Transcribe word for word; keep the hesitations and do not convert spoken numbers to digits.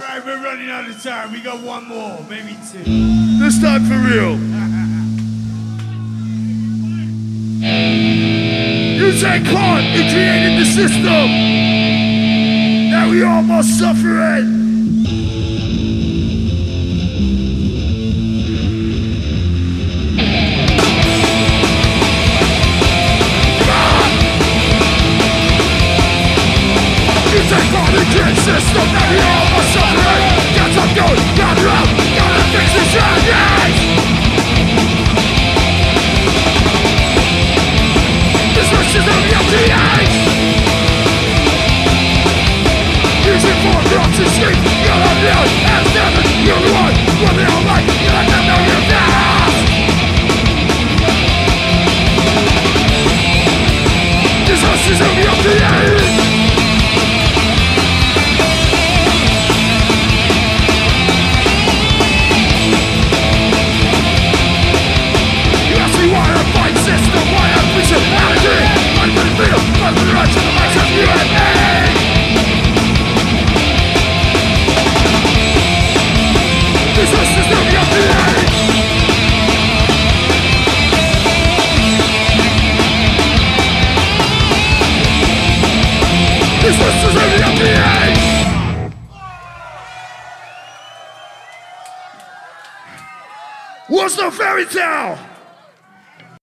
Alright, we're running out of time. We got one more, maybe two. This time for real. You take part in creating the system that we all must suffer in. You take part in creating the system that we all must suffer in. Get some good, got around, gotta fix the shit. This is the M T A. Using four drops to sleep. You're not real as never. You're the one when they all like. You let them know you're fast. This is the M T A. Why I fight system, why I push it out of here. I'm gonna feel, I'm gonna run to the likes of you and me. This is the M T A. This is the M T A. What's the fairy tale?